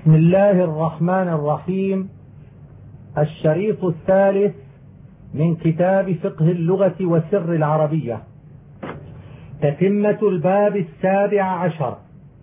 بسم الله الرحمن الرحيم. الشريط الثالث من كتاب فقه اللغة وسر العربية، تتمة الباب 17.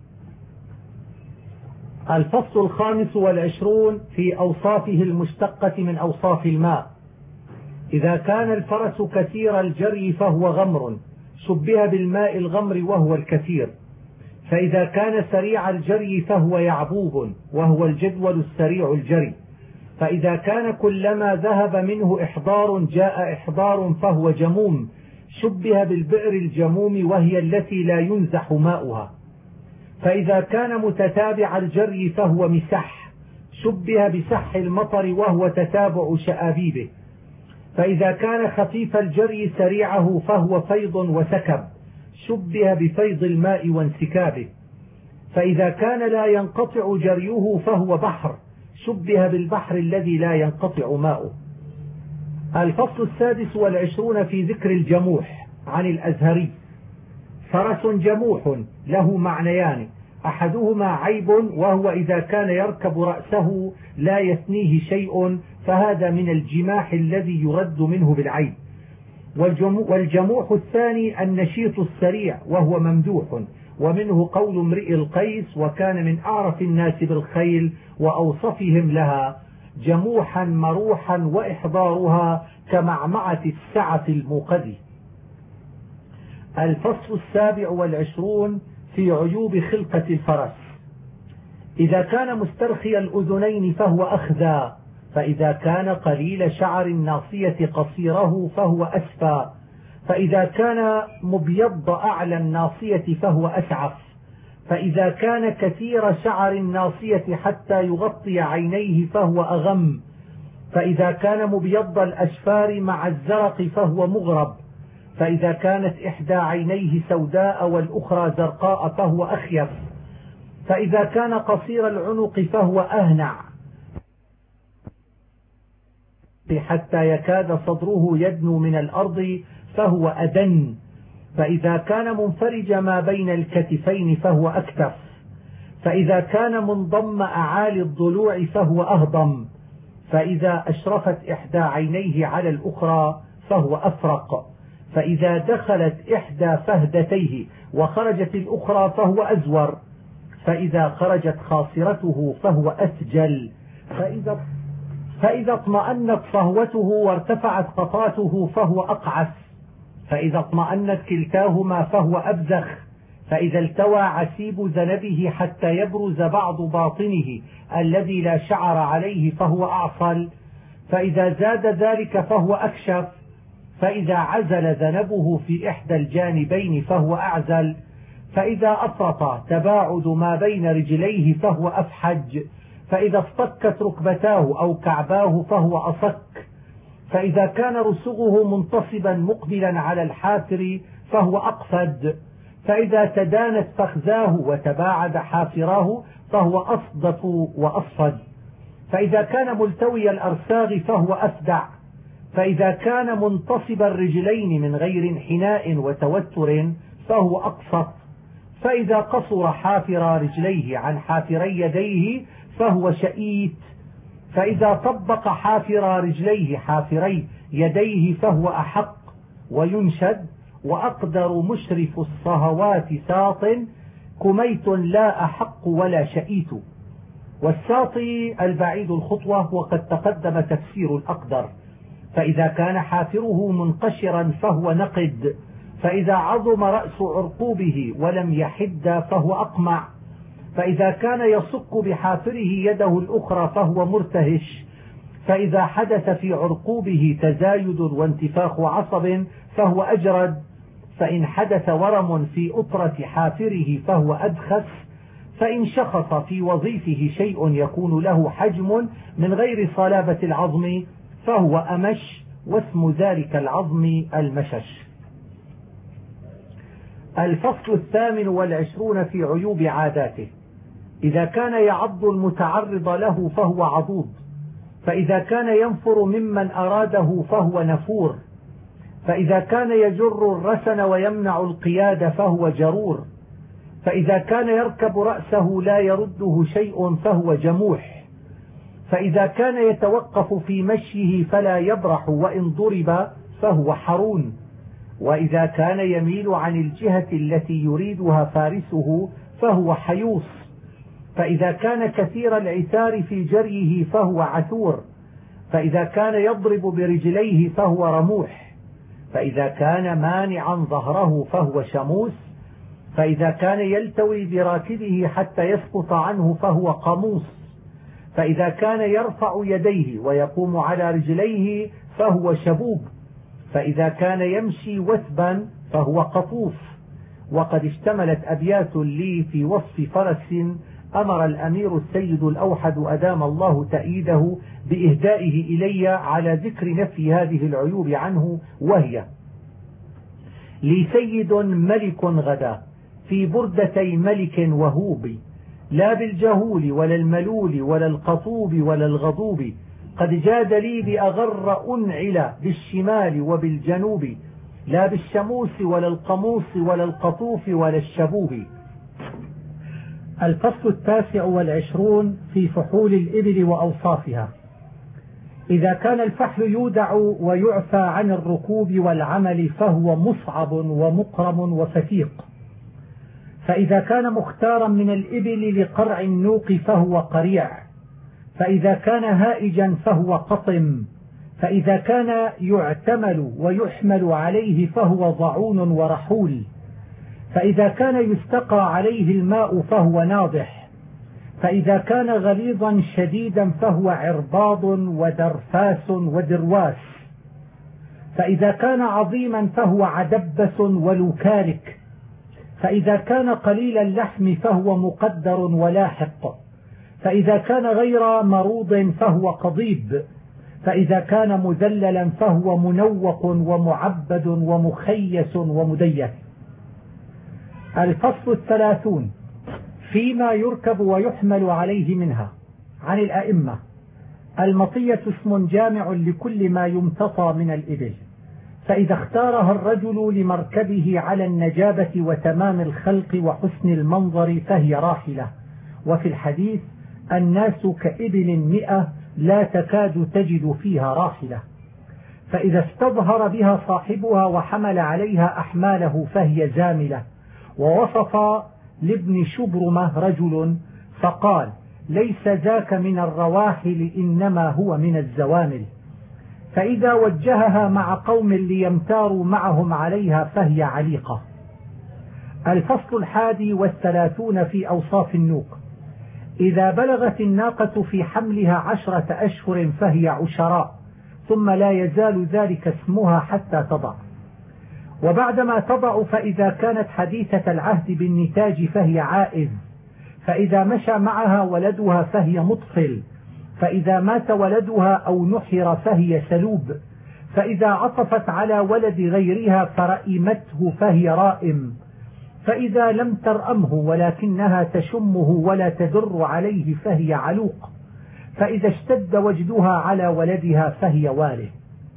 الفصل 25 في أوصافه المشتقة من أوصاف الماء. إذا كان الفرس كثير الجري فهو غمر، شبه بالماء الغمر وهو الكثير. فإذا كان سريع الجري فهو يعبوب، وهو الجدول السريع الجري. فإذا كان كلما ذهب منه إحضار جاء إحضار فهو جموم، شبه بالبئر الجموم وهي التي لا ينزح ماؤها. فإذا كان متتابع الجري فهو مسح، شبه بسح المطر وهو تتابع شآبيبه. فإذا كان خفيف الجري سريعه فهو فيض وسكب، شبه بفيض الماء وانسكابه. فإذا كان لا ينقطع جريه فهو بحر، شبه بالبحر الذي لا ينقطع ماؤه. الفصل 26 في ذكر الجموح. عن الأزهري: فرس جموح له معنيان، أحدهما عيب، وهو إذا كان يركب رأسه لا يثنيه شيء، فهذا من الجماح الذي يرد منه بالعيب. والجموح الثاني النشيط السريع، وهو ممدوح، ومنه قول امرئ القيس: وكان من أعرف الناس بالخيل وأوصفهم لها، جموحا مروحا وإحضارها كمعمعة السعة الموقد. الفصل 27 في عيوب خلقة الفرس. إذا كان مسترخي الأذنين فهو أخذى، فإذا كان قليل شعر الناصية قصيره فهو أسفى، فإذا كان مبيض أعلى الناصية فهو أسعف، فإذا كان كثير شعر الناصية حتى يغطي عينيه فهو أغم، فإذا كان مبيض الأشفار مع الزرق فهو مغرب، فإذا كانت إحدى عينيه سوداء والأخرى زرقاء فهو أخيف، فإذا كان قصير العنق فهو أهنع حتى يكاد صدره يدنو من الأرض فهو أدن، فإذا كان منفرج ما بين الكتفين فهو أكتف، فإذا كان منضم أعالي الضلوع فهو أهضم، فإذا أشرفت إحدى عينيه على الأخرى فهو أفرق، فإذا دخلت إحدى فهدتيه وخرجت الأخرى فهو أزور، فإذا خرجت خاصرته فهو أسجل، فإذا اطمأنت صهوته وارتفعت قطاته فهو أقعس، فإذا اطمأنت كلتاهما فهو أبزخ، فإذا التوى عسيب ذنبه حتى يبرز بعض باطنه الذي لا شعر عليه فهو أعصل، فإذا زاد ذلك فهو أكشف، فإذا عزل ذنبه في إحدى الجانبين فهو أعزل، فإذا أفرط تباعد ما بين رجليه فهو أفحج، فإذا اصطكت ركبتاه أو كعباه فهو أصك، فإذا كان رسغه منتصبا مقبلا على الحافر فهو أقفد، فإذا تدانت فخذاه وتباعد حافراه فهو أصدف وأصفد، فإذا كان ملتوي الأرساغ فهو أفدع، فإذا كان منتصب الرجلين من غير انحناء وتوتر فهو أقسط، فإذا قصر حافر رجليه عن حافري يديه فهو شئيت، فإذا طبق حافر رجليه حافري يديه فهو أحق وينشد، وأقدر مشرف الصهوات ساط، كميت لا أحق ولا شئيت. والساطي البعيد الخطوة، وقد تقدم تفسير الأقدر. فإذا كان حافره منقشرا فهو نقد، فإذا عظم رأس عرقوبه ولم يحد فهو أقمع، فإذا كان يصك بحافره يده الأخرى فهو مرتهش، فإذا حدث في عرقوبه تزايد وانتفاخ عصب فهو أجرد، فإن حدث ورم في أطرة حافره فهو أدخس، فإن شخص في وظيفه شيء يكون له حجم من غير صلابة العظم فهو أمش، واسم ذلك العظم المشش. الفصل 28 في عيوب عاداته. إذا كان يعض المتعرض له فهو عضوض، فإذا كان ينفر ممن أراده فهو نفور، فإذا كان يجر الرسن ويمنع القياد فهو جرور، فإذا كان يركب رأسه لا يرده شيء فهو جموح، فإذا كان يتوقف في مشيه فلا يبرح وإن ضرب فهو حرون، وإذا كان يميل عن الجهة التي يريدها فارسه فهو حيوص، فإذا كان كثير العثار في جريه فهو عثور، فإذا كان يضرب برجليه فهو رموح، فإذا كان مانعا ظهره فهو شموس، فإذا كان يلتوي براكبه حتى يسقط عنه فهو قاموس، فإذا كان يرفع يديه ويقوم على رجليه فهو شبوب، فإذا كان يمشي وثبا فهو قطوف. وقد اشتملت أبيات لي في وصف فرس أمر الأمير السيد الأوحد أدام الله تأييده بإهدائه إلي على ذكر نفي هذه العيوب عنه، وهي: لي سيد ملك غدا في بردتي ملك وهوب، لا بالجهول ولا الملول ولا القطوب ولا الغضوب، قد جاد لي بأغر أنعل بالشمال وبالجنوب، لا بالشموس ولا القموس ولا القطوف ولا الشبوب. الفصل 29 في فحول الإبل وأوصافها. إذا كان الفحل يودع ويعفى عن الركوب والعمل فهو مصعب ومقرم وفتيق، فإذا كان مختارا من الإبل لقرع النوق فهو قريع، فإذا كان هائجا فهو قطم، فإذا كان يعتمل ويحمل عليه فهو ضعون ورحول، فإذا كان يستقى عليه الماء فهو ناضح، فإذا كان غليظا شديدا فهو عرباض ودرفاس ودرواس، فإذا كان عظيما فهو عدبس ولوكارك، فإذا كان قليل اللحم فهو مقدر ولاحق، فإذا كان غير مروض فهو قضيب، فإذا كان مذللا فهو منوق ومعبد ومخيس ومديس. الفصل 30 فيما يركب ويحمل عليه منها. عن الأئمة: المطية اسم جامع لكل ما يمتطى من الإبل، فإذا اختارها الرجل لمركبه على النجابة وتمام الخلق وحسن المنظر فهي راحلة. وفي الحديث: الناس كإبل 100 لا تكاد تجد فيها راحلة. فإذا استظهر بها صاحبها وحمل عليها أحماله فهي زاملة. ووصف لابن شبرمة رجل فقال: ليس ذاك من الرواحل إنما هو من الزوامل. فإذا وجهها مع قوم ليمتاروا معهم عليها فهي عليقة. الفصل 31 في أوصاف النوق. إذا بلغت الناقة في حملها 10 أشهر فهي عشراء، ثم لا يزال ذلك اسمها حتى تضع. وبعدما تضع فإذا كانت حديثة العهد بالنتاج فهي عائذ، فإذا مشى معها ولدها فهي مطفل، فإذا مات ولدها أو نحر فهي سلوب، فإذا عطفت على ولد غيرها فرئمته فهي رائم، فإذا لم ترأمه ولكنها تشمه ولا تدر عليه فهي علوق، فإذا اشتد وجدها على ولدها فهي واله.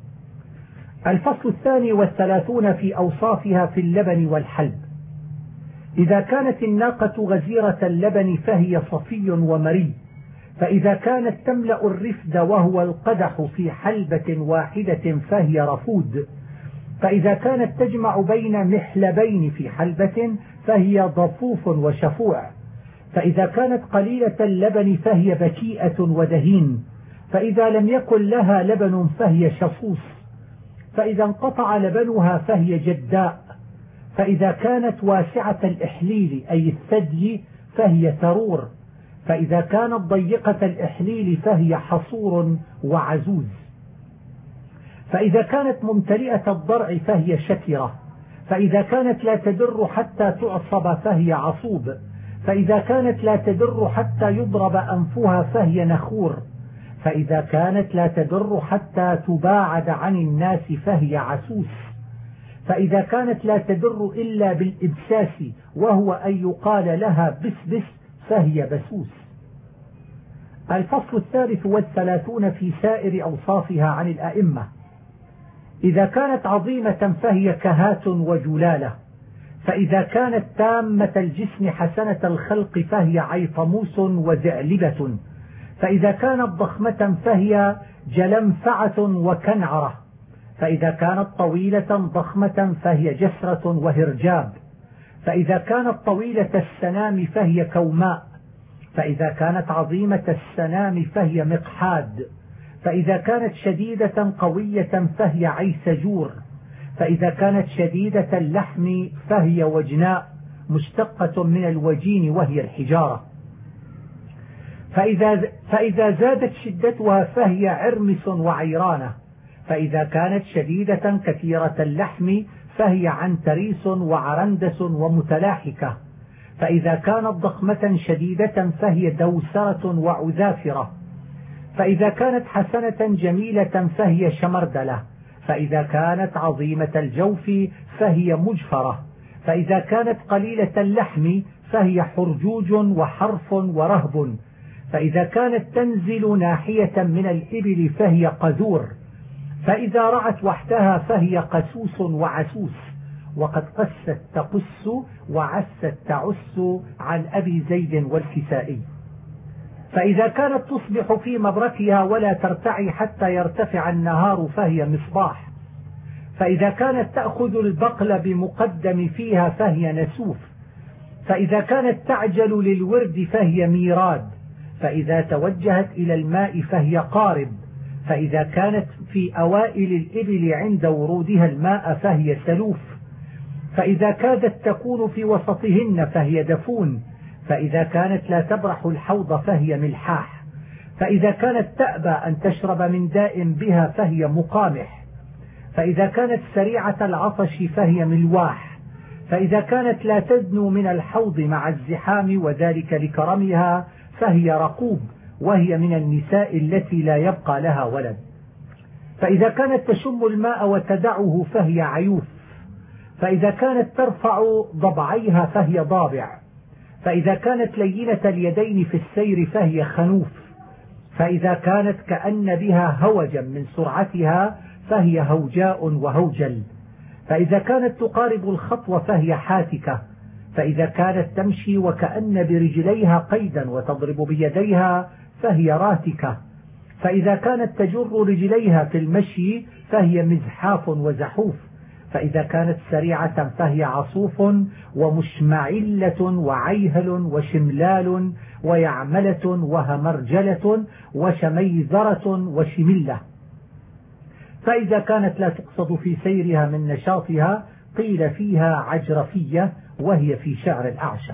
الفصل 32 في أوصافها في اللبن والحلب. إذا كانت الناقة غزيرة اللبن فهي صفي ومري، فإذا كانت تملأ الرفد وهو القدح في حلبة واحدة فهي رفود، فإذا كانت تجمع بين محلبين في حلبة فهي ضفوف وشفوع، فإذا كانت قليلة اللبن فهي بكيئة ودهين، فإذا لم يكن لها لبن فهي شصوص، فإذا انقطع لبنها فهي جداء، فإذا كانت واسعة الإحليل أي الثدي فهي ثرور، فإذا كانت ضيقة الإحليل فهي حصور وعزوز، فإذا كانت ممتلئة الضرع فهي شكرة، فإذا كانت لا تدر حتى تعصب فهي عصوب، فإذا كانت لا تدر حتى يضرب أنفها فهي نخور، فإذا كانت لا تدر حتى تباعد عن الناس فهي عسوس، فإذا كانت لا تدر إلا بالإبساس وهو أن يقال لها بسبس فهي بسوس. الفصل 33 في سائر أوصافها عن الأئمة. إذا كانت عظيمة فهي كهات وجلالة، فإذا كانت تامة الجسم حسنة الخلق فهي عيطموس وزعلبة. فإذا كانت ضخمة فهي جلمفعة وكنعرة. فإذا كانت طويلة ضخمة فهي جسرة وهرجاب. فإذا كانت طويلة السنام فهي كوماء. فإذا كانت عظيمة السنام فهي مقحاد. فإذا كانت شديدة قوية فهي عيسجور. فإذا كانت شديدة اللحم فهي وجناء مشتقة من الوجين وهي الحجارة. فإذا زادت شدتها فهي عرمس وعيرانة. فإذا كانت شديدة كثيرة اللحم فهي عنتريس وعرندس ومتلاحكة. فإذا كانت ضخمة شديدة فهي دوسرة وعذافرة. فإذا كانت حسنة جميلة فهي شمردلة. فإذا كانت عظيمة الجوف فهي مجفرة. فإذا كانت قليلة اللحم فهي حرجوج وحرف ورهب. فإذا كانت تنزل ناحية من الإبل فهي قذور. فإذا رعت وحدها فهي قسوس وعسوس. وقد قست تقس وعست تعس عن أبي زيد والكسائي. فإذا كانت تصبح في مبركها ولا ترتعي حتى يرتفع النهار فهي مصباح. فإذا كانت تأخذ البقل بمقدم فيها فهي نسوف. فإذا كانت تعجل للورد فهي ميراد. فإذا توجهت إلى الماء فهي قارب. فإذا كانت في أوائل الإبل عند ورودها الماء فهي سلوف. فإذا كادت تكون في وسطهن فهي دفون. فإذا كانت لا تبرح الحوض فهي ملحاح. فإذا كانت تأبى أن تشرب من داء بها فهي مقامح. فإذا كانت سريعة العطش فهي ملواح. فإذا كانت لا تدنو من الحوض مع الزحام وذلك لكرمها فهي رقوب، وهي من النساء التي لا يبقى لها ولد. فإذا كانت تشم الماء وتدعه فهي عيوف. فإذا كانت ترفع ضبعيها فهي ضابع. فإذا كانت لينة اليدين في السير فهي خنوف. فإذا كانت كأن بها هوجا من سرعتها فهي هوجاء وهوجل. فإذا كانت تقارب الخطوة فهي حاتكة. فإذا كانت تمشي وكأن برجليها قيدا وتضرب بيديها فهي راتكة. فإذا كانت تجر رجليها في المشي فهي مزحاف وزحوف. فإذا كانت سريعة فهي عصوف ومشمعلة وعيهل وشملال ويعملة وهمرجلة وشميزرة وشملة. فإذا كانت لا تقصد في سيرها من نشاطها قيل فيها عجرفية، وهي في شعر الأعشى.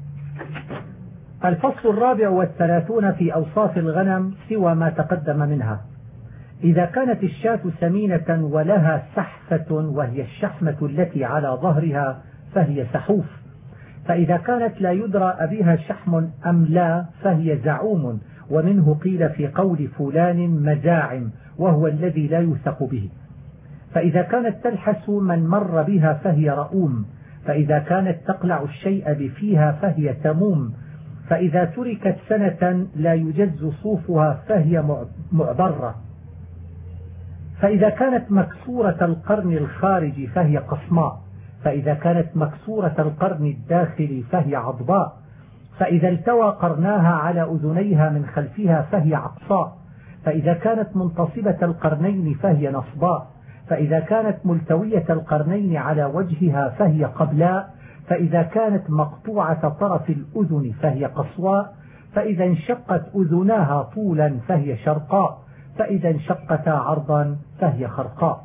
الفصل 34 في أوصاف الغنم سوى ما تقدم منها. إذا كانت الشاة سمينة ولها سحفة وهي الشحمة التي على ظهرها فهي سحوف. فإذا كانت لا يدرى أبيها شحم أم لا فهي زعوم، ومنه قيل في قول فلان مزاعم، وهو الذي لا يوثق به. فإذا كانت تلحس من مر بها فهي رؤوم. فإذا كانت تقلع الشيء بفيها فهي تموم. فإذا تركت سنة لا يجز صوفها فهي معبرة. فإذا كانت مكسورة القرن الخارجي فهي قصماء. فإذا كانت مكسورة القرن الداخلي فهي عضباء. فإذا التوى قرناها على أذنيها من خلفها فهي عقصاء. فإذا كانت منتصبة القرنين فهي نصباء. فإذا كانت ملتوية القرنين على وجهها فهي قبلاء. فإذا كانت مقطوعة طرف الأذن فهي قصواء. فإذا انشقت أذناها طولا فهي شرقاء. فإذا انشقتا عرضا فهي خرقاء.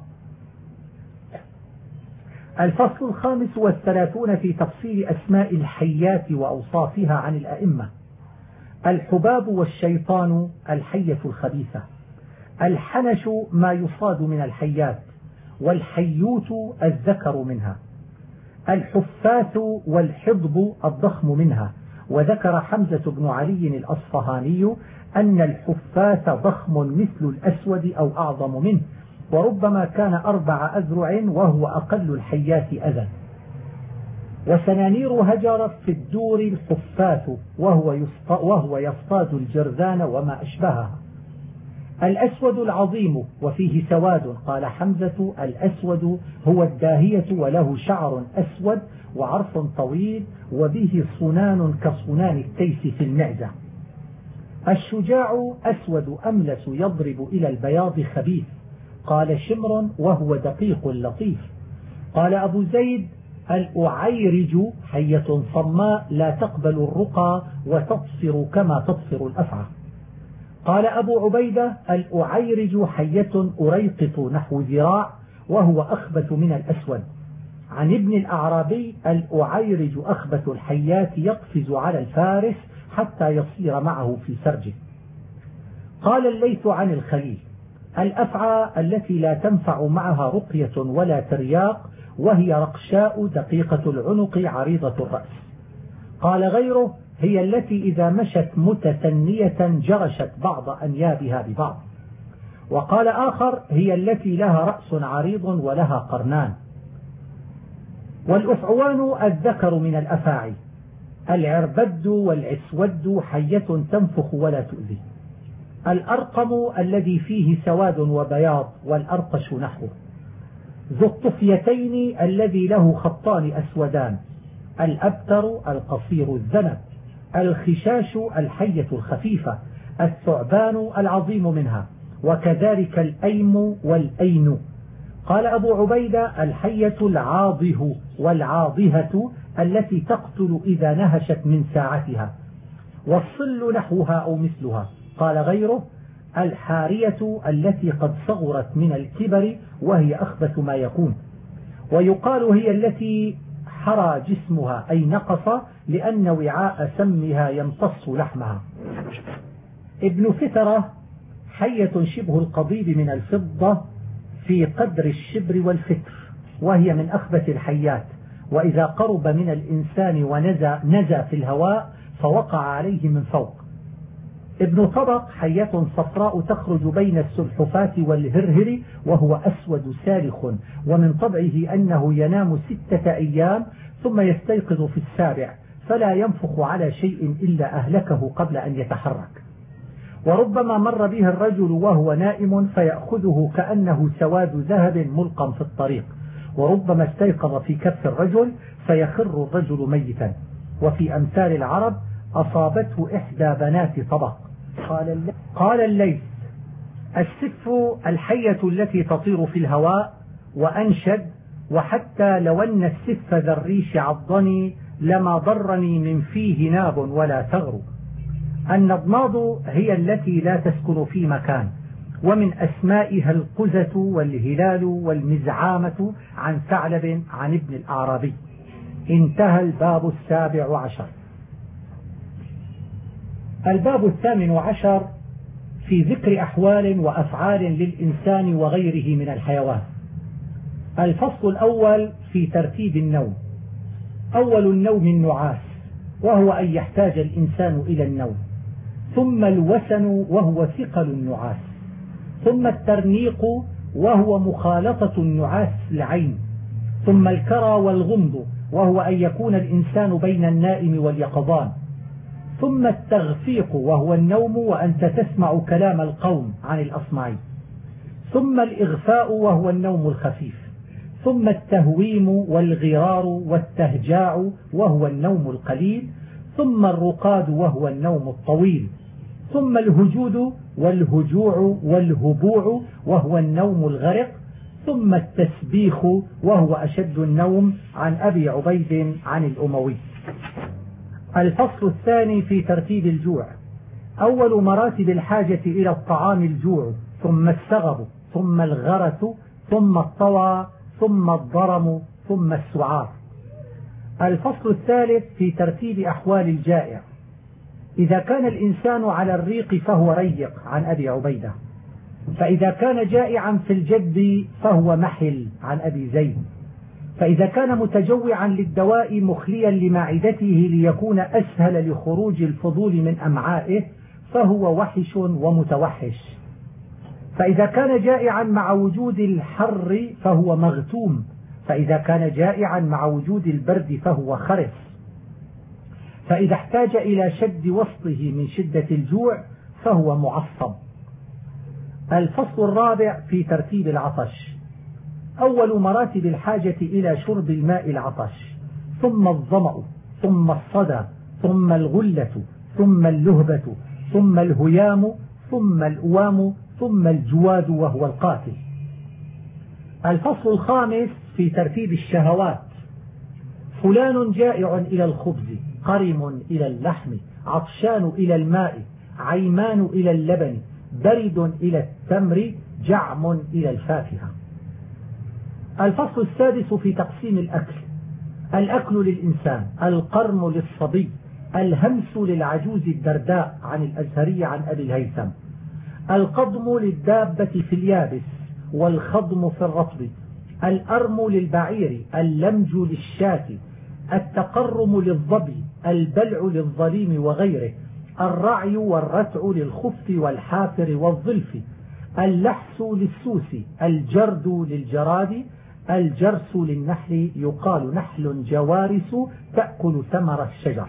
الفصل 35 في تفصيل أسماء الحيات وأوصافها عن الأئمة. الحباب والشيطان الحية الخبيثة. الحنش ما يصاد من الحيات، والحيوت الذكر منها. الحفاث والحضب الضخم منها. وذكر حمزة بن علي الأصفهاني أن الحفاث ضخم مثل الأسود أو أعظم منه، وربما كان 4 أذرع وهو أقل الحيات أذى. وسنانير هجرت في الدور الحفاث وهو يصطاد الجرذان وما أشبهها. الأسود العظيم وفيه سواد. قال حمزة: الأسود هو الداهية وله شعر أسود وعرف طويل وبه صنان كصنان التيس في المعزة. الشجاع أسود أملس يضرب إلى البياض خبيث. قال شمر: وهو دقيق لطيف. قال أبو زيد: الأعيرج حية صماء لا تقبل الرقى وتطفر كما تطفر الأفعى. قال أبو عبيدة: الأعيرج حية أريقط نحو ذراع وهو أخبث من الأسود. عن ابن الأعرابي: الأعيرج أخبث الحيات يقفز على الفارس حتى يصير معه في سرجه. قال الليث عن الخليل: الأفعى التي لا تنفع معها رقية ولا ترياق وهي رقشاء دقيقة العنق عريضة الرأس. قال غيره: هي التي إذا مشت متثنية جرشت بعض أنيابها ببعض. وقال آخر: هي التي لها رأس عريض ولها قرنان. والأفعوان الذكر من الأفاعي. العربد والعسود حية تنفخ ولا تؤذي. الأرقم الذي فيه سواد وبياض والأرقش نحوه. ذو الطفيتين الذي له خطان أسودان. الأبتر القصير الذنب. الخشاش الحية الخفيفة. الثعبان العظيم منها. وكذلك الأيم والأين. قال أبو عبيدة: الحية العاضه والعاضهة التي تقتل إذا نهشت من ساعتها. والصل نحوها أو مثلها. قال غيره: الحارية التي قد صغرت من الكبر وهي أخبث ما يكون. ويقال هي التي حرى جسمها أي نقص لأن وعاء سمها يمتص لحمها. ابن فترة حية شبه القضيب من الفضة في قدر الشبر والفتر وهي من أخبث الحيات، وإذا قرب من الإنسان ونزى في الهواء فوقع عليه من فوق. ابن طبق حية صفراء تخرج بين السلحفاة والهرهر وهو أسود سالخ، ومن طبعه أنه ينام 6 أيام ثم يستيقظ في 7 فلا ينفخ على شيء إلا أهلكه قبل أن يتحرك. وربما مر به الرجل وهو نائم فيأخذه كأنه سواد ذهب ملقى في الطريق، وربما استيقظ في كف الرجل فيخر الرجل ميتا. وفي أمثال العرب: أصابته إحدى بنات طبق. قال الليث: السف الحية التي تطير في الهواء. وأنشد: وحتى لو أن السف ذا الريش عضني لما ضرني من فيه ناب ولا ثغر. النضناض هي التي لا تسكن في مكان، ومن أسمائها القزة والهلال والمزعامة. عن ثعلب عن ابن الأعرابي. انتهى الباب 17. الباب 18 في ذكر أحوال وأفعال للإنسان وغيره من الحيوان. الفصل الأول في ترتيب النوم. أول النوم النعاس، وهو أن يحتاج الإنسان إلى النوم. ثم الوسن وهو ثقل النعاس. ثم الترنيق وهو مخالطة النعاس العين. ثم الكرى والغمض وهو أن يكون الإنسان بين النائم واليقظان. ثم التغفيق وهو النوم وأنت تسمع كلام القوم عن الأصمعي. ثم الإغفاء وهو النوم الخفيف. ثم التهويم والغرار والتهجاع وهو النوم القليل. ثم الرقاد وهو النوم الطويل. ثم الهجود والهجوع والهبوع وهو النوم الغرق. ثم التسبيخ وهو أشد النوم. عن أبي عبيد عن الأموي. الفصل الثاني في ترتيب الجوع. أول مراتب الحاجة إلى الطعام الجوع، ثم السغب، ثم الغرث، ثم الطوى، ثم الضرم، ثم السعار. الفصل الثالث في ترتيب أحوال الجائع. إذا كان الإنسان على الريق فهو ريق. عن أبي عبيدة. فإذا كان جائعا في الجد فهو محل. عن أبي زيد. فإذا كان متجوعا للدواء مخليا لمعدته ليكون أسهل لخروج الفضول من أمعائه فهو وحش ومتوحش. فإذا كان جائعا مع وجود الحر فهو مغتوم. فإذا كان جائعا مع وجود البرد فهو خرس. فإذا احتاج إلى شد وسطه من شدة الجوع فهو معصب. الفصل الرابع في ترتيب العطش. أول مراتب الحاجة إلى شرب الماء العطش، ثم الظمأ، ثم الصدى، ثم الغلة، ثم اللهبة، ثم الهيام، ثم الأوام، ثم الجواد وهو القاتل. الفصل الخامس في ترتيب الشهوات. فلان جائع إلى الخبز، قرم إلى اللحم، عطشان إلى الماء، عيمان إلى اللبن، برد إلى التمر، جعم إلى الفاكهة. الفصل السادس في تقسيم الأكل. الأكل للإنسان، القرم للصبي، الهمس للعجوز الدرداء عن الأزهري عن أبي الهيثم، القضم للدابة في اليابس والخضم في الرطب، الأرم للبعير، اللمج للشاة، التقرم للظبي، البلع للظليم وغيره، الرعي والرتع للخف والحافر والظلف، اللحس للسوس، الجرد للجراد، الجرس للنحل، يقال نحل جوارس تأكل ثمر الشجر.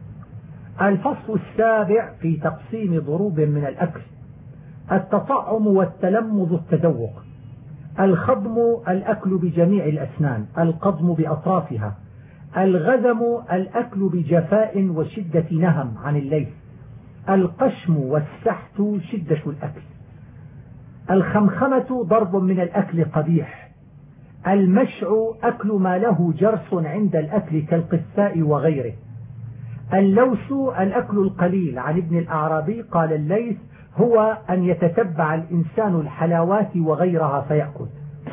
الفصل السابع في تقسيم ضروب من الأكل. التطعم والتلمذ التذوق. الخضم الأكل بجميع الأسنان، القضم بأطرافها، الغذم الأكل بجفاء وشدة نهم عن الليل، القشم والسحت شدة الأكل، الخمخمة ضرب من الأكل قبيح، المشع أكل ما له جرس عند الأكل كالقثاء وغيره، اللوس الأكل القليل عن ابن الأعرابي قال الليث هو أن يتتبع الإنسان الحلاوات وغيرها فيأكل.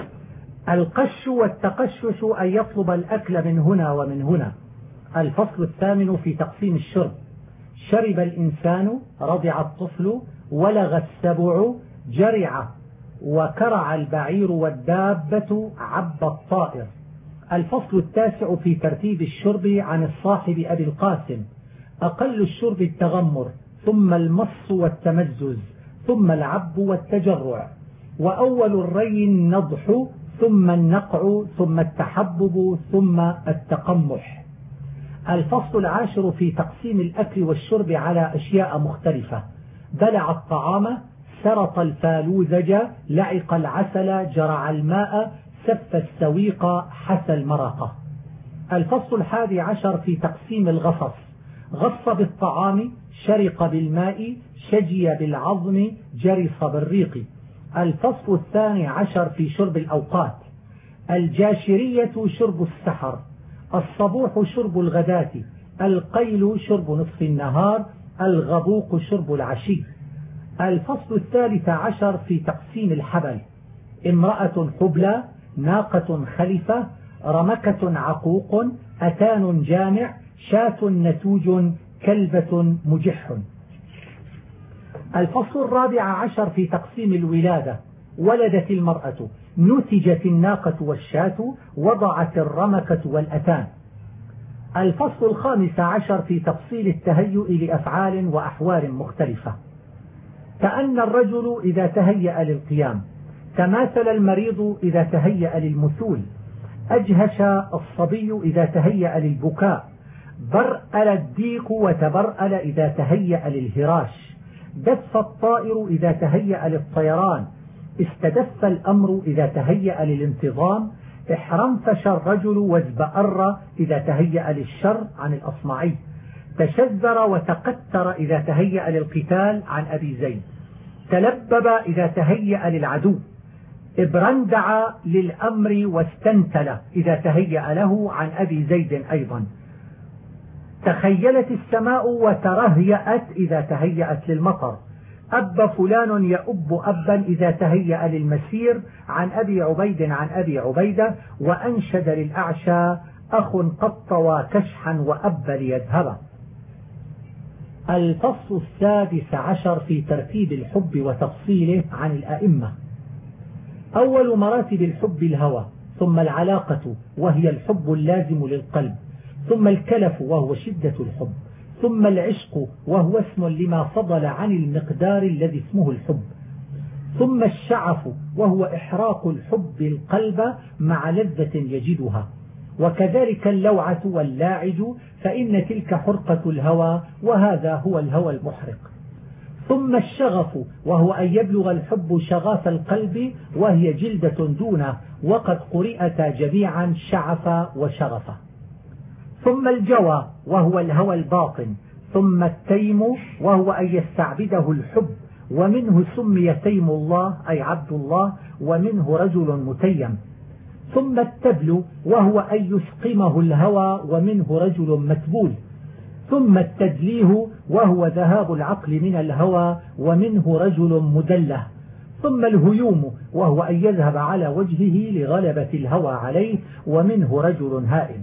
القش والتقشش أن يطلب الأكل من هنا ومن هنا. الفصل الثامن في تقسيم الشرب. شرب الإنسان، رضع الطفل، ولغ السبع، جرع وكرع البعير، والدابة عب الطائر. الفصل التاسع في ترتيب الشرب عن الصاحب أبي القاسم. أقل الشرب التغمر، ثم المص والتمزز، ثم العب والتجرع، وأول الري النضح، ثم النقع، ثم التحبب، ثم التقمح. الفصل العاشر في تقسيم الأكل والشرب على أشياء مختلفة. بلع الطعام، سرط الفالوذج، لعق العسل، جرع الماء، سف السويق، حسى المرقة. الفصل الحادي عشر في تقسيم الغصص. غص بالطعام، شرق بالماء، شجي بالعظم، جرص بالريق. الفصل الثاني عشر في شرب الأوقات. الجاشرية شرب السحر، الصبوح شرب الغداة، القيل شرب نصف النهار، الغبوق شرب العشي. الفصل الثالث عشر في تقسيم الحبل. امرأة حبلى، ناقة خلفة، رمكة عقوق، أتان جامع، شاة نتوج، كلبة مجح. الفصل الرابع عشر في تقسيم الولادة. ولدت المرأة، نتجت الناقة والشاة، وضعت الرمكة والأتان. الفصل الخامس عشر في تفصيل التهيؤ لأفعال وأحوال مختلفة. كأن الرجل إذا تهيأ للقيام، تماثل المريض إذا تهيأ للمثول، أجهش الصبي إذا تهيأ للبكاء، برأل الديك وتبرأل إذا تهيأ للهراش، دف الطائر إذا تهيأ للطيران، استدف الأمر إذا تهيأ للانتظام، احرنفش الرجل وازبأر إذا تهيأ للشر عن الأصمعي، تشذر وتقتر إذا تهيأ للقتال عن أبي زيد، تلبب إذا تهيأ للعدو، ابرندع للأمر واستنتل إذا تهيأ له عن أبي زيد أيضا، تخيلت السماء وترهيأت إذا تهيأت للمطر، أب فلان يؤب أبا إذا تهيأ للمسير عن أبي عبيد عن أبي عبيدة، وأنشد للأعشى أخ قد طوى كشحا وأب ليذهب. الفصل السادس عشر في ترتيب الحب وتفصيله عن الأئمة. أول مراتب الحب الهوى، ثم العلاقة وهي الحب اللازم للقلب، ثم الكلف وهو شدة الحب، ثم العشق وهو اسم لما فضل عن المقدار الذي اسمه الحب، ثم الشعف وهو إحراق الحب القلب مع لذة يجدها، وكذلك اللوعة واللاعج، فإن تلك حرقة الهوى وهذا هو الهوى المحرق، ثم الشغف وهو أن يبلغ الحب شغاف القلب وهي جلدة دونه، وقد قرئتا جميعا شعف وشغف. ثم الجوى وهو الهوى الباطن. ثم التيم وهو أن يستعبده الحب، ومنه سمي تيم الله أي عبد الله، ومنه رجل متيم. ثم التبل وهو أن يسقمه الهوى، ومنه رجل متبول. ثم التدليه وهو ذهاب العقل من الهوى، ومنه رجل مدله. ثم الهيوم وهو أن يذهب على وجهه لغلبة الهوى عليه، ومنه رجل هائم.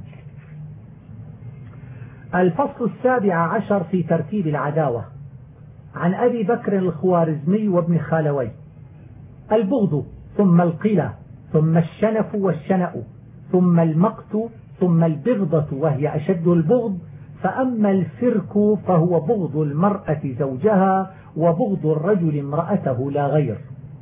الفصل 17 في ترتيب العداوة. عن أبي بكر الخوارزمي وابن خالوي: البغض، ثم القلة، ثم الشنف والشنأ، ثم المقت، ثم البغضة وهي أشد البغض. فأما الفرك فهو بغض المرأة زوجها، وبغض الرجل امرأته لا غير.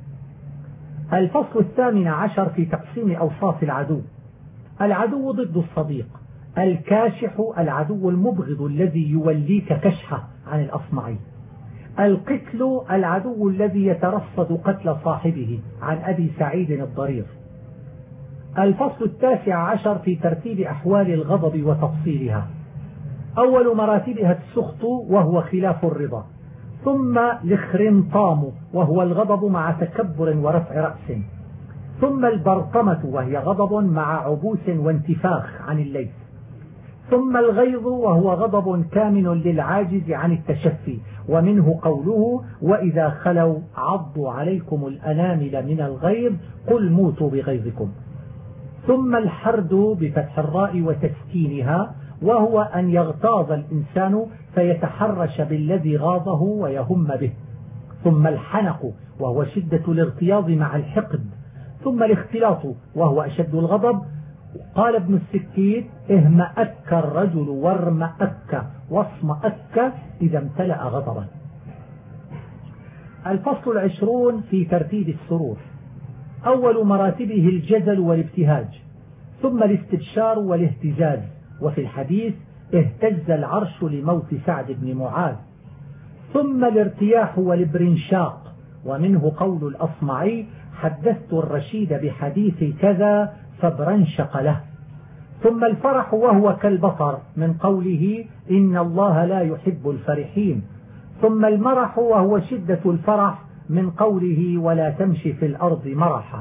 الفصل 18 في تقسيم أوصاف العدو. العدو ضد الصديق. الكاشح العدو المبغض الذي يوليك كشحة عن الأصمعي. القتل العدو الذي يترصد قتل صاحبه عن أبي سعيد الضرير. الفصل 19 في ترتيب أحوال الغضب وتفصيلها. أول مراتبها السخط وهو خلاف الرضا، ثم الإخرنطام وهو الغضب مع تكبر ورفع رأس، ثم البرطمة وهي غضب مع عبوس وانتفاخ عن الليث، ثم الغيظ وهو غضب كامن للعاجز عن التشفي، ومنه قوله: وإذا خلوا عضوا عليكم الأنامل من الغيظ قل موتوا بغيظكم. ثم الحرد بفتح الراء وتسكينها، وهو أن يغتاظ الإنسان فيتحرش بالذي غاضه ويهم به. ثم الحنق وهو شدة الاغتياظ مع الحقد. ثم الاختلاط وهو أشد الغضب. قال ابن السكيت: اهمأك الرجل وارمأك واصمأك إذا امتلأ غضبا. الفصل 20 في ترتيب السرور. أول مراتبه الجزل والابتهاج، ثم الاستبشار والاهتزاز. وفي الحديث: اهتز العرش لموت سعد بن معاذ. ثم الارتياح والابرنشاق، ومنه قول الأصمعي: حدثت الرشيد بحديث كذا فابرنشق له. ثم الفرح وهو كالبطر، من قوله: إن الله لا يحب الفرحين. ثم المرح وهو شدة الفرح، من قوله: ولا تمشي في الأرض مرحا.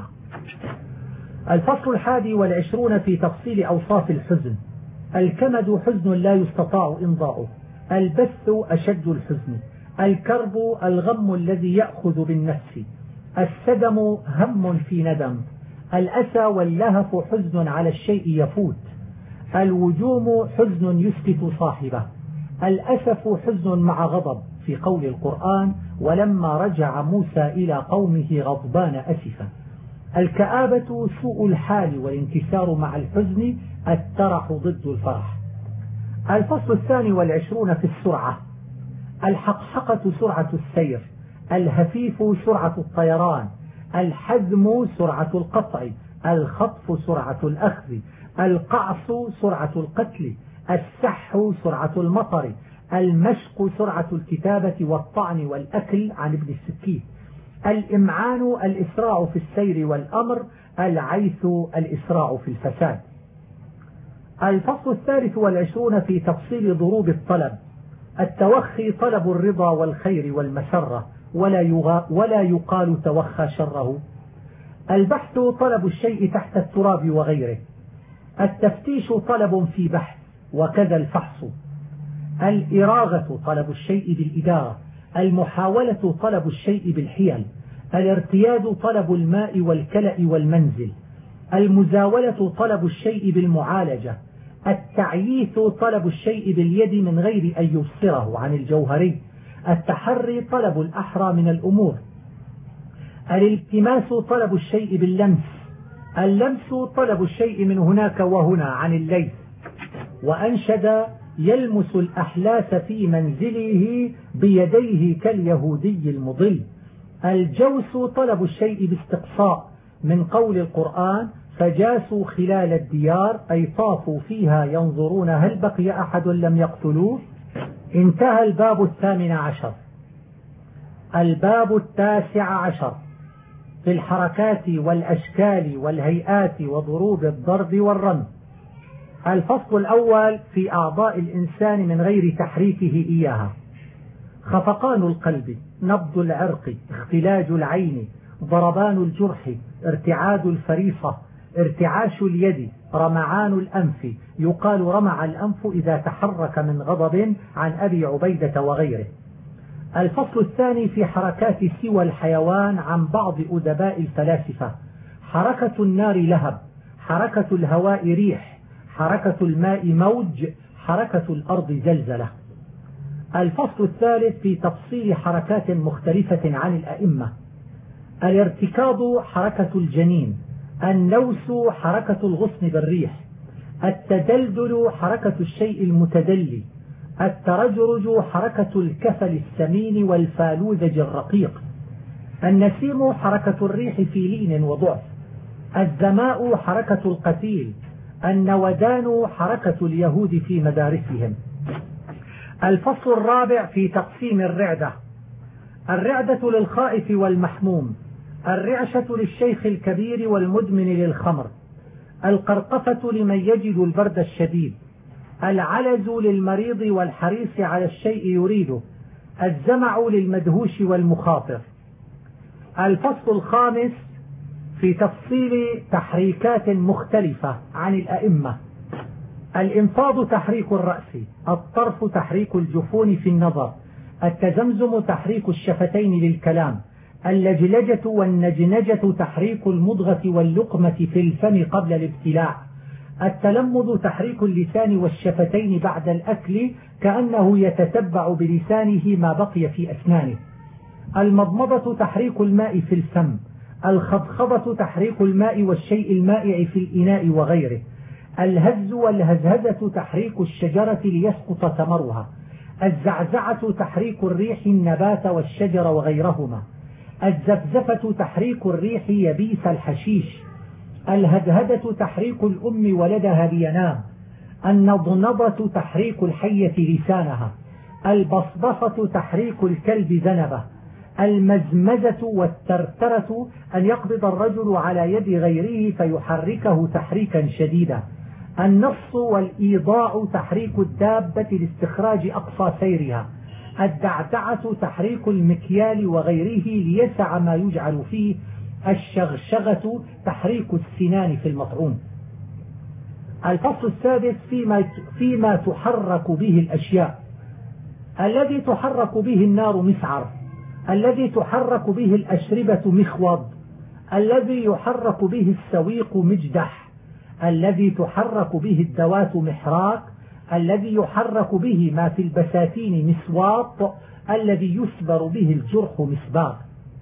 الفصل 21 في تفصيل أوصاف الحزن. الكمد حزن لا يستطاع إمضاؤه. البث أشد الحزن. الكرب الغم الذي يأخذ بالنفس. السدم هم في ندم. الأسى واللهف حزن على الشيء يفوت. الوجوم حزن يسكت صاحبه. الأسف حزن مع غضب، في قول القرآن: ولما رجع موسى إلى قومه غضبان أسفا. الكآبة سوء الحال والانكسار مع الحزن. الترح ضد الفرح. الفصل 22 في السرعة. الحقحقة سرعة السير. الهفيف سرعة الطيران. الحزم سرعة القطع. الخطف سرعة الأخذ. القعص سرعة القتل. السح سرعة المطر. المشق سرعة الكتابة والطعن والأكل عن ابن السكين. الإمعان الإسراع في السير والأمر. العيث الإسراع في الفساد. الفصل 23 في تفصيل ضروب الطلب. التوخي طلب الرضا والخير والمسرة، ولا يقال توخى شره. البحث طلب الشيء تحت التراب وغيره. التفتيش طلب في بحث، وكذا الفحص. الإراغة طلب الشيء بالإدارة. المحاولة طلب الشيء بالحيل. الارتياد طلب الماء والكلأ والمنزل. المزاولة طلب الشيء بالمعالجة. التعييث طلب الشيء باليد من غير أن يبصره عن الجوهري. التحري طلب الأحرى من الأمور. الالتماس طلب الشيء باللمس. اللمس طلب الشيء من هناك وهنا عن الليث. وأنشد: يلمس الأحلاس في منزله بيديه كاليهودي المضل. الجوس طلب الشيء باستقصاء، من قول القرآن: فجاسوا خلال الديار، أي طافوا فيها ينظرون هل بقي أحد لم يقتلوه. انتهى الباب 18. الباب 19 في الحركات والأشكال والهيئات وضروب الضرب والرمي. الفصل الأول في أعضاء الإنسان من غير تحريكه إياها: خفقان القلب، نبض العرق، اختلاج العين، ضربان الجرح، ارتعاد الفريصة، ارتعاش اليد، رمعان الأنف، يقال رمع الأنف إذا تحرك من غضب، عن أبي عبيدة وغيره. الفصل الثاني في حركات سوى الحيوان عن بعض أدباء الفلاسفة: حركة النار لهب، حركة الهواء ريح، حركة الماء موج، حركة الأرض زلزلة. الفصل الثالث في تفصيل حركات مختلفة عن الأئمة: الارتكاض حركة الجنين، النوس حركة الغصن بالريح، التدلدل حركة الشيء المتدلي، الترجرج حركة الكفل السمين والفالوذج الرقيق، النسيم حركة الريح في لين وضعف، الزماء حركة القتيل، النودان حركة اليهود في مدارسهم. الفصل الرابع في تقسيم الرعدة: الرعدة للخائف والمحموم، الرعشة للشيخ الكبير والمدمن للخمر، القرقفة لمن يجد البرد الشديد، العلز للمريض والحريص على الشيء يريده، الزمع للمدهوش والمخاطر. الفصل الخامس في تفصيل تحريكات مختلفة عن الأئمة: الإنفاض تحريك الرأس، الطرف تحريك الجفون في النظر، التزمزم تحريك الشفتين للكلام، اللجلجة والنجنجة تحريك المضغة واللقمة في الفم قبل الابتلاع، التلمذ تحريك اللسان والشفتين بعد الأكل كأنه يتتبع بلسانه ما بقي في أسنانه، المضمضة تحريك الماء في الفم، الخضخضة تحريك الماء والشيء المائع في الإناء وغيره، الهز والهزهزة تحريك الشجرة ليسقط ثمرها، الزعزعة تحريك الريح النبات والشجر وغيرهما، الزفزفة تحريك الريح يبيس الحشيش، الهدهدة تحريك الأم ولدها لينام، النضنضة تحريك الحية لسانها، البصبصة تحريك الكلب ذنبه، المزمزة والترترة أن يقبض الرجل على يد غيره فيحركه تحريكا شديدا، النص والإيضاع تحريك الدابة لاستخراج أقصى سيرها، الدعدعة تحريك المكيال وغيره ليسع ما يجعل فيه، الشغشغة تحريك السنان في المطعوم. الفصل السادس فيما تحرك به الأشياء: الذي تحرك به النار مسعر، الذي تحرك به الأشربة مخوض، الذي يحرك به السويق مجدح، الذي تحرك به الدوات محراك، الذي يحرك به ما في البساتين مسواط، الذي يسبر به الجرح مسباق.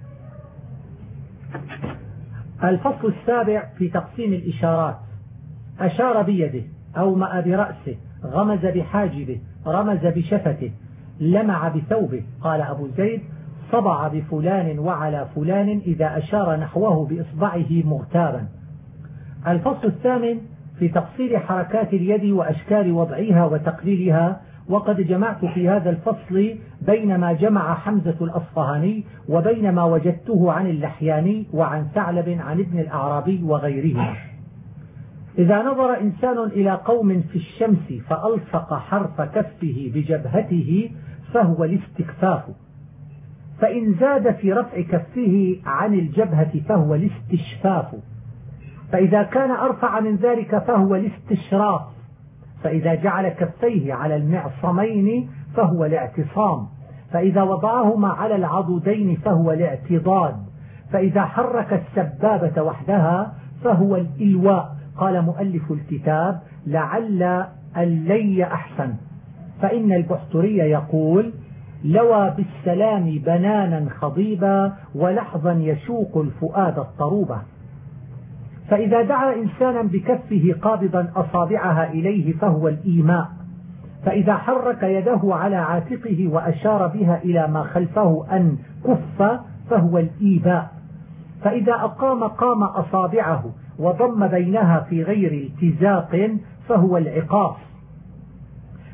الفصل السابع في تقسيم الإشارات: أشار بيده، أومأ برأسه، غمز بحاجبه، رمز بشفته، لمع بثوبه. قال أبو زيد: صبع بفلان وعلى فلان إذا أشار نحوه بإصبعه مغتابا. الفصل الثامن في تفصيل حركات اليد وأشكال وضعها وتقليلها، وقد جمعت في هذا الفصل بين ما جمع حمزة الأصفهاني وبين ما وجدته عن اللحياني وعن ثعلب عن ابن الأعرابي وغيرهم. إذا نظر إنسان إلى قوم في الشمس فألصق حرف كفه بجبهته فهو الاستكفاف، فإن زاد في رفع كفه عن الجبهة فهو الاستشفاف، فإذا كان أرفع من ذلك فهو الاستشراف، فإذا جعل كفيه على المعصمين فهو الاعتصام، فإذا وضعهما على العضدين فهو الاعتضاد، فإذا حرك السبابة وحدها فهو الإلواء. قال مؤلف الكتاب: لعل اللي أحسن، فإن البحتري يقول: لوى بالسلام بنانا خضيبا ولحظا يشوق الفؤاد الطروبة. فإذا دعا إنسانا بكفه قابضا أصابعها إليه فهو الإيماء، فإذا حرك يده على عاتقه وأشار بها إلى ما خلفه أن كف فهو الإيباء، فإذا قام أصابعه وضم بينها في غير التزاق فهو العقاص،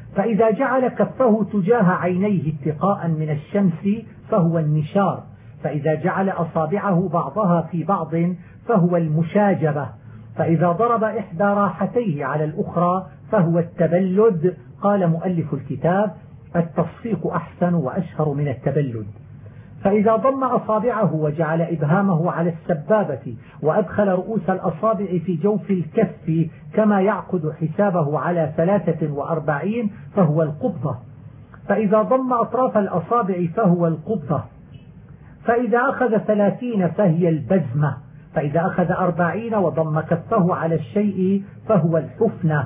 فإذا جعل كفه تجاه عينيه اتقاء من الشمس فهو النشار. فإذا جعل أصابعه بعضها في بعض فهو المشاجبة. فإذا ضرب إحدى راحتيه على الأخرى فهو التبلد. قال مؤلف الكتاب: التصفيق أحسن وأشهر من التبلد. فإذا ضم أصابعه وجعل إبهامه على السبابة وأدخل رؤوس الأصابع في جوف الكف كما يعقد حسابه على 43 فهو القبضة. فإذا ضم أطراف الأصابع فهو القبضة. فإذا أخذ 30 فهي البزمة. فإذا أخذ 40 وضم كفه على الشيء فهو الحفنة.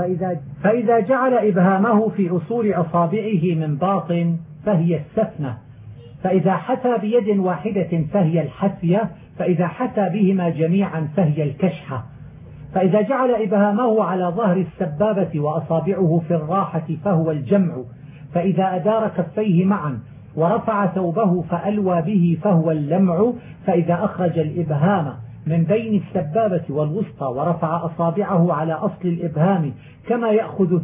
فإذا جعل إبهامه في أصول أصابعه من باطن فهي السفنة. فإذا حثى بيد واحدة فهي الحثية. فإذا حثى بهما جميعا فهي الكشحة. فإذا جعل إبهامه على ظهر السبابة وأصابعه في الراحة فهو الجمع. فإذا أدار كفيه معا ورفع ثوبه فألوى به فهو اللمع. فإذا أخرج الإبهام من بين السبابة والوسطى ورفع أصابعه على أصل الإبهام كما يأخذ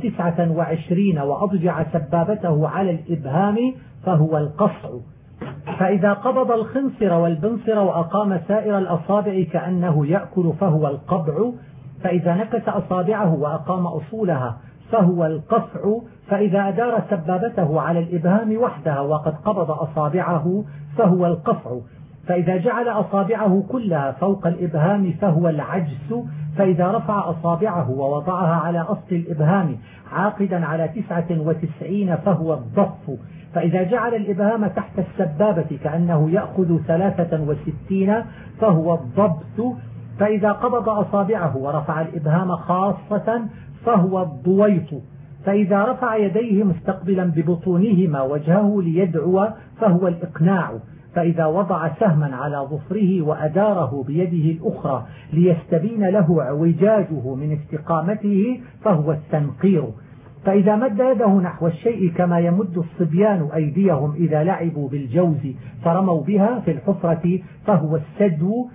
29 وأضجع سبابته على الإبهام فهو القصع. فإذا قبض الخنصر والبنصر وأقام سائر الأصابع كأنه يأكل فهو القبع. فإذا نكس أصابعه وأقام أصولها فهو القفع. فإذا أدار سبابته على الإبهام وحدها وقد قبض أصابعه فهو القفع. فإذا جعل أصابعه كلها فوق الإبهام فهو العجز. فإذا رفع أصابعه ووضعها على أصل الإبهام عاقدا على 99 فهو الضف. فإذا جعل الإبهام تحت السبابة كأنه يأخذ 63 فهو الضبط. فإذا قبض أصابعه ورفع الإبهام خاصة فهو الضويط. فإذا رفع يديه مستقبلا ببطونهما وجهه ليدعو فهو الإقناع. فإذا وضع سهما على ظفره وأداره بيده الأخرى ليستبين له اعوجاجه من استقامته فهو التنقير. فإذا مد يده نحو الشيء كما يمد الصبيان أيديهم إذا لعبوا بالجوز فرموا بها في الحفرة فهو السدو.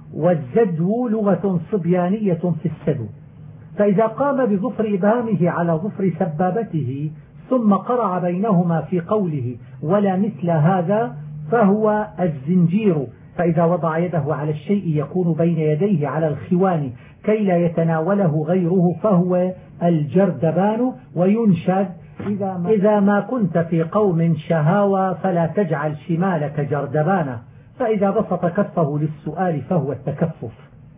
والزدو لغة صبيانية في السدو. فإذا قام بظفر إبهامه على ظفر سبابته ثم قرع بينهما في قوله ولا مثل هذا فهو الزنجير. فإذا وضع يده على الشيء يكون بين يديه على الخوان كي لا يتناوله غيره فهو الجردبان. وينشد إذا ما كنت في قوم شهاوى فلا تجعل شمالك جردبانا. فإذا بسط كفه للسؤال فهو التكفف.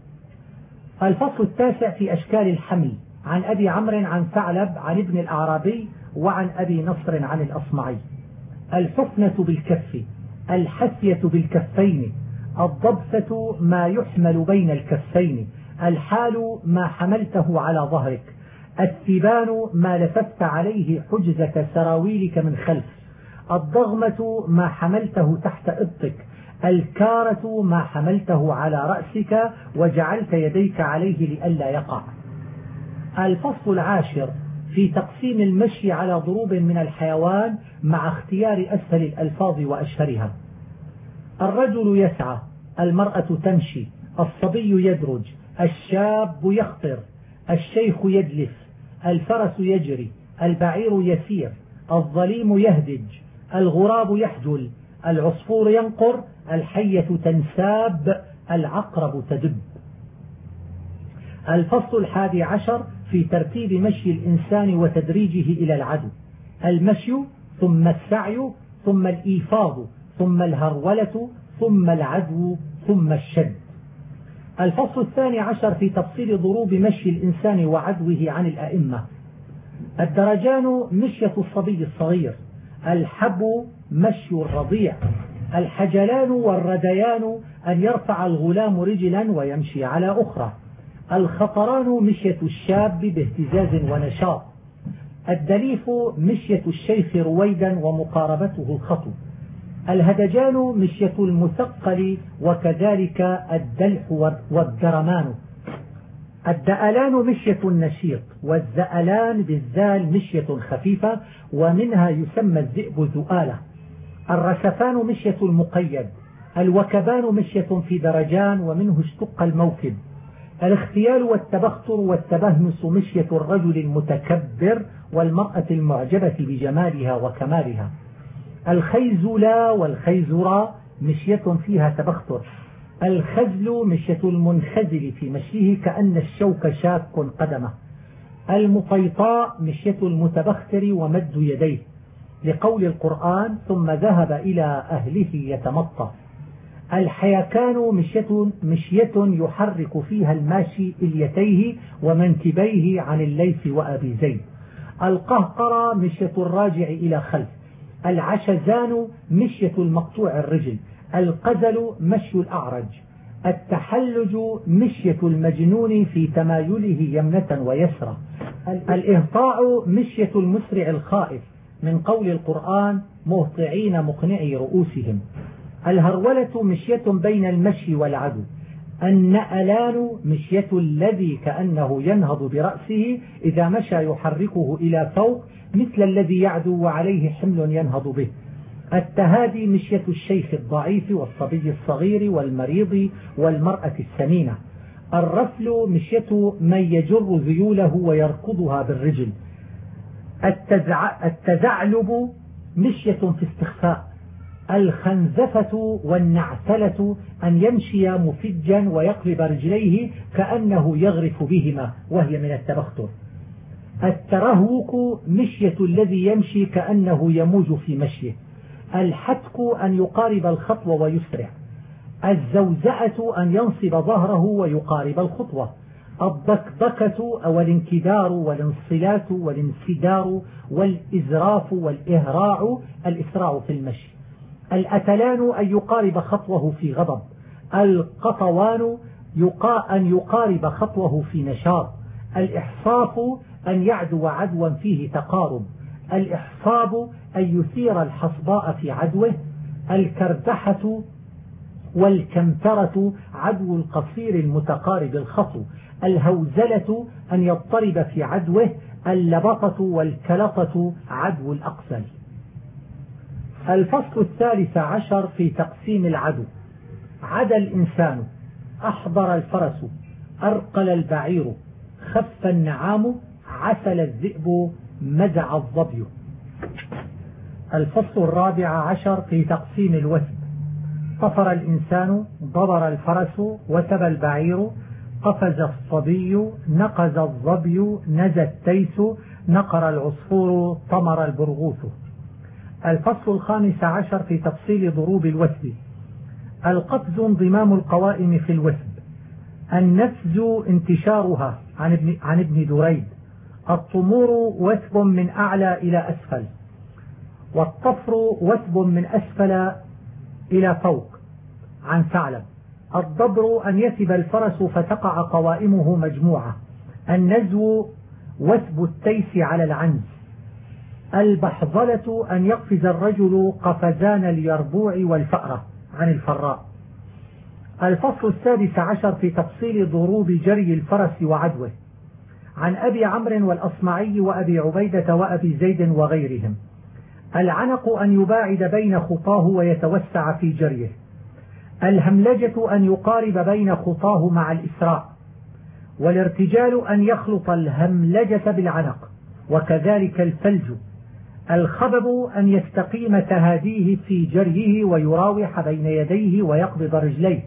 الفصل 9 في أشكال الحمل. عن أبي عمرو عن ثعلب عن ابن الأعرابي وعن أبي نصر عن الأصمعي. الحفنة بالكف، الحثية بالكفين، الضبثة ما يحمل بين الكفين، الحال ما حملته على ظهرك، الثبان ما لففت عليه حجزة سراويلك من خلف، الضغمة ما حملته تحت إبطك، الكارة ما حملته على رأسك وجعلت يديك عليه لئلا يقع. الفصل 10 في تقسيم المشي على ضروب من الحيوان مع اختيار أسهل الألفاظ وأشهرها. الرجل يسعى، المرأة تمشي، الصبي يدرج، الشاب يخطر، الشيخ يدلف، الفرس يجري، البعير يسير، الظليم يهدج، الغراب يحجل، العصفور ينقر، الحية تنساب، العقرب تدب. الفصل 11 في ترتيب مشي الإنسان وتدريجه إلى العدو. المشي ثم السعي ثم الإيفاض ثم الهرولة ثم العدو ثم الشد. الفصل 12 في تفصيل ضروب مشي الإنسان وعدوه عن الأئمة. الدرجان مشية الصبي الصغير، الحب مشي الرضيع، الحجلان والرديان أن يرفع الغلام رجلا ويمشي على أخرى، الخطران مشية الشاب باهتزاز ونشاط، الدليف مشية الشيخ رويدا ومقاربته الخطو، الهدجان مشية المثقل وكذلك الدلح والدرمان، الدألان مشية النشيط، والزألان بالذال مشية خفيفة ومنها يسمى الذئب ذؤالة، الرشفان مشية المقيد، الوكبان مشية في درجان ومنه اشتق الموكب، الاختيال والتبختر والتبهنس مشية الرجل المتكبر والمرأة المعجبة بجمالها وكمالها. الخيزلا والخيزرا مشية فيها تبختر. الخزل مشية المنخزل في مشيه كأن الشوك شاك قدمه. المطيطاء مشية المتبختر ومد يديه، لقول القرآن ثم ذهب إلى أهله يتمطى. الحيكان مشية يحرك فيها الماشي إليتيه ومنكبيه عن الليث وأبي زيد. القهقرة مشية الراجع إلى خلف. العشزان مشية المقطوع الرجل. القزل مشي الأعرج. التحلج مشية المجنون في تمايله يمنة ويسرى. الإهطاء مشية المسرع الخائف، من قول القرآن مهطعين مقنعي رؤوسهم. الهرولة مشية بين المشي والعدو. النألان مشية الذي كأنه ينهض برأسه إذا مشى يحركه إلى فوق مثل الذي يعدو وعليه حمل ينهض به. التهادي مشية الشيخ الضعيف والصبي الصغير والمريض والمرأة السمينة. الرفل مشية من يجر ذيوله ويركضها بالرجل. التزعلب مشية في استخفاء. الخنزفة والنعسلة أن يمشي مفجا ويقلب رجليه كأنه يغرف بهما وهي من التبختر. الترهوك مشية الذي يمشي كأنه يموج في مشيه. الحتك أن يقارب الخطوة ويسرع. الزوزعة أن ينصب ظهره ويقارب الخطوة. الضكضكة أو الانكدار والانصلات والانسدار والإزراف والإهراع الإسراع في المشي. الأتلان أن يقارب خطوه في غضب. القطوان أن يقارب خطوه في نشاط. الإحصاف أن يعدو عدوا فيه تقارب. الإحصاب أن يثير الحصباء في عدوه. الكردحة والكمترة عدو القصير المتقارب الخطو. الهوزلة أن يضطرب في عدوه. اللبطة والكلطة عدو الأقسل. الفصل 13 في تقسيم العدو. عدا الإنسان، أحضر الفرس، أرقل البعير، خف النعام، عسل الذئب، مزع الظبي. الفصل 14 في تقسيم الوثب. طفر الإنسان، ضبر الفرس، وثب البعير، قفز الصبي، نقز الظبي، نزى التيس، نقر العصفور، طمر البرغوث. الفصل 15 في تفصيل ضروب الوثب. القفز انضمام القوائم في الوثب. النفز انتشارها عن ابن دريد. الطمور وثب من أعلى إلى أسفل. والطفر وثب من أسفل إلى فوق عن ثعلب. الضبر أن يثب الفرس فتقع قوائمه مجموعة. النزو وثب التيس على العنز. البحظلة أن يقفز الرجل قفزان اليربوع والفأرة عن الفراء. الفصل 16 في تفصيل ضروب جري الفرس وعدوه. عن أبي عمرو والأصمعي وأبي عبيدة وأبي زيد وغيرهم. العنق أن يباعد بين خطاه ويتوسع في جريه. الهملجة أن يقارب بين خطاه مع الإسراء. والارتجال أن يخلط الهملجة بالعنق، وكذلك الفلج. الخبب أن يستقيم تهاديه في جريه ويراوح بين يديه ويقبض رجليه.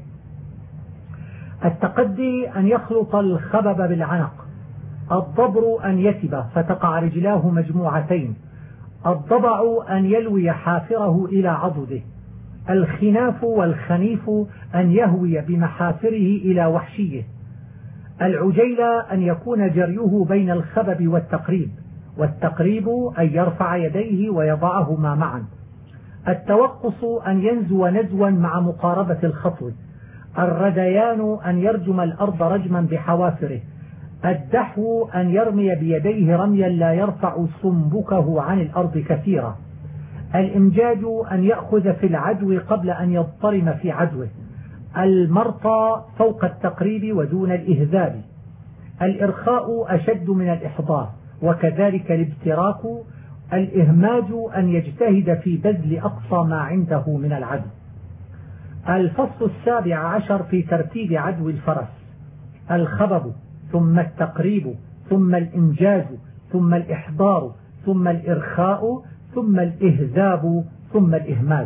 التقدي أن يخلط الخبب بالعنق. الضبر أن يتب فتقع رجلاه مجموعتين. الضبع أن يلوي حافره إلى عضده. الخناف والخنيف أن يهوي بمحافره إلى وحشيه. العجيلة أن يكون جريه بين الخبب والتقريب، والتقريب أن يرفع يديه ويضعهما معا. التوقص أن ينزو نزوا مع مقاربة الخطو. الرديان أن يرجم الأرض رجما بحوافره. الدحو أن يرمي بيديه رميا لا يرفع سنبكه عن الأرض كثيرا. الإمجاج أن يأخذ في العدو قبل أن يضطرم في عدوه. المرطى فوق التقريب ودون الإهذاب. الإرخاء أشد من الإحضار، وكذلك الابتراك. الإهماج أن يجتهد في بذل أقصى ما عنده من العدو. الفصل 17 في ترتيب عدو الفرس. الخبب، ثم التقريب، ثم الإنجاز، ثم الإحضار ثم الإرخاء ثم الإهذاب ثم الإهماج.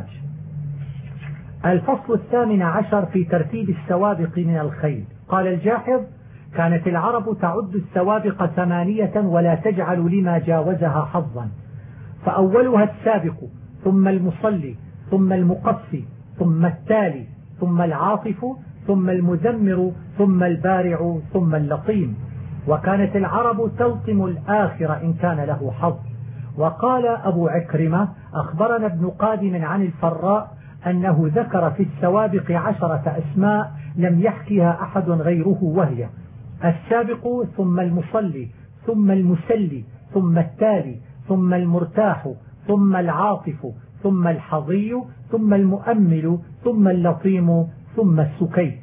الفصل 18 في ترتيب السوابق من الخيل. قال الجاحظ: كانت العرب تعد السوابق 8 ولا تجعل لما جاوزها حظا، فأولها السابق ثم المصلي ثم المقفي ثم التالي ثم العاطف ثم المزمر ثم البارع ثم اللطيم، وكانت العرب تلطم الآخر إن كان له حظ. وقال أبو عكرمة: أخبرنا ابن قادم عن الفراء أنه ذكر في السوابق 10 أسماء لم يحكيها أحد غيره، وهي السابق ثم المصلي ثم المسلي ثم التالي ثم المرتاح ثم العاطف ثم الحظي ثم المؤمل ثم اللطيم ثم السكيت.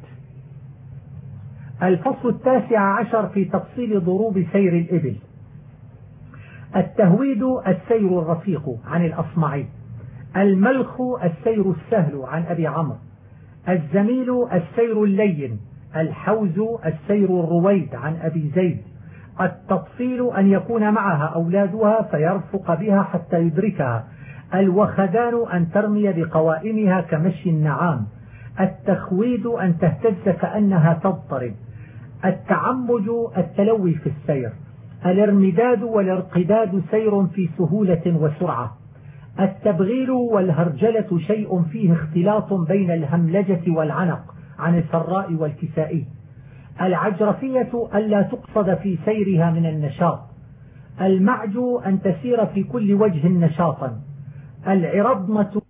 الفصل 19 في تفصيل ضروب سير الإبل. التهويد السير الرفيق عن الأصمعي، الملخ السير السهل عن أبي عمرو، الزميل السير اللين، الحوز السير الرويد عن أبي زيد، التطفيل أن يكون معها أولادها فيرفق بها حتى يدركها، الوخدان أن ترمي بقوائمها كمشي النعام، التخويد أن تهتز كأنها تضطرب، التعمج التلوي في السير، الارمداد والارقداد سير في سهولة وسرعة، التبغيل والهرجلة شيء فيه اختلاط بين الهملجة والعنق عن الفراء والكسائي، العجرفية ألا تقصد في سيرها من النشاط، المعج أن تسير في كل وجه نشاطا، العرضمة